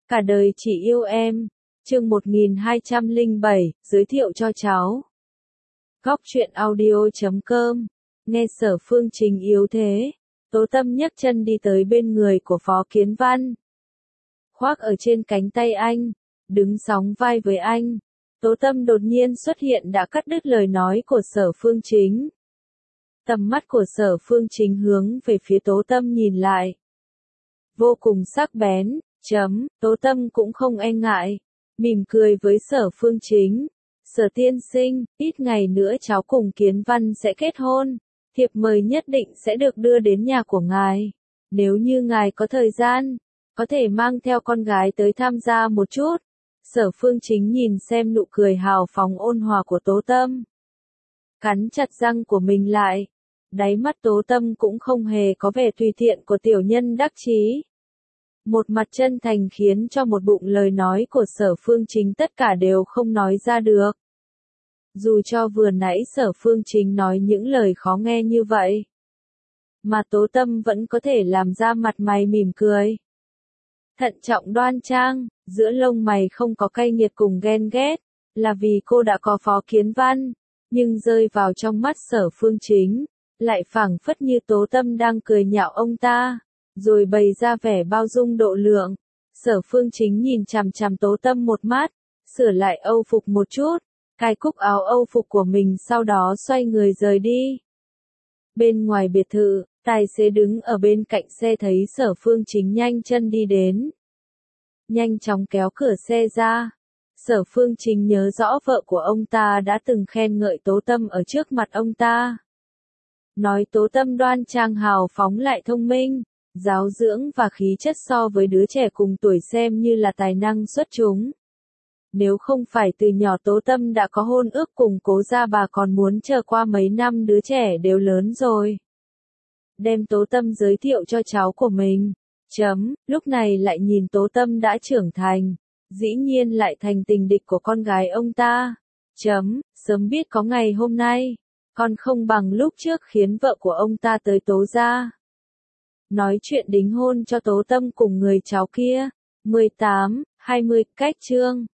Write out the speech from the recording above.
Cả đời chỉ yêu em. Chương 1207, giới thiệu cho cháu. Góc truyện audio.com. Nghe Sở Phương Trình yếu thế, Tố Tâm nhấc chân đi tới bên người của Phó Kiến Văn. Khoác ở trên cánh tay anh, đứng sóng vai với anh. Tố Tâm đột nhiên xuất hiện đã cắt đứt lời nói của Sở Phương Chính. Tầm mắt của Sở Phương Chính hướng về phía Tố Tâm nhìn lại. Vô cùng sắc bén, Tố Tâm cũng không e ngại. Mỉm cười với Sở Phương Chính. Sở tiên sinh, ít ngày nữa cháu cùng Kiến Văn sẽ kết hôn. Thiệp mời nhất định sẽ được đưa đến nhà của ngài. Nếu như ngài có thời gian, có thể mang theo con gái tới tham gia một chút. Sở Phương Chính nhìn xem nụ cười hào phóng ôn hòa của Tố Tâm. Cắn chặt răng của mình lại. Đáy mắt Tố Tâm cũng không hề có vẻ tùy tiện của tiểu nhân đắc chí. Một mặt chân thành khiến cho một bụng lời nói của Sở Phương Chính tất cả đều không nói ra được. Dù cho vừa nãy Sở Phương Chính nói những lời khó nghe như vậy, mà Tố Tâm vẫn có thể làm ra mặt mày mỉm cười. Thận trọng đoan trang, giữa lông mày không có cay nghiệt cùng ghen ghét, là vì cô đã có Phó Kiến Văn, nhưng rơi vào trong mắt Sở Phương Chính, lại phảng phất như Tố Tâm đang cười nhạo ông ta, rồi bày ra vẻ bao dung độ lượng. Sở Phương Chính nhìn chằm chằm Tố Tâm một mắt, sửa lại âu phục một chút, cài cúc áo âu phục của mình sau đó xoay người rời đi. Bên ngoài biệt thự, tài xế đứng ở bên cạnh xe thấy Sở Phương Chính nhanh chân đi đến. Nhanh chóng kéo cửa xe ra. Sở Phương Chính nhớ rõ vợ của ông ta đã từng khen ngợi Tố Tâm ở trước mặt ông ta. Nói Tố Tâm đoan trang hào phóng lại thông minh, giáo dưỡng và khí chất so với đứa trẻ cùng tuổi xem như là tài năng xuất chúng. Nếu không phải từ nhỏ Tố Tâm đã có hôn ước cùng Cố gia, bà còn muốn chờ qua mấy năm đứa trẻ đều lớn rồi. Đem Tố Tâm giới thiệu cho cháu của mình. Lúc này lại nhìn Tố Tâm đã trưởng thành, dĩ nhiên lại thành tình địch của con gái ông ta. Sớm biết có ngày hôm nay, còn không bằng lúc trước khiến vợ của ông ta tới Tố gia. Nói chuyện đính hôn cho Tố Tâm cùng người cháu kia. 18, 20, cách chương.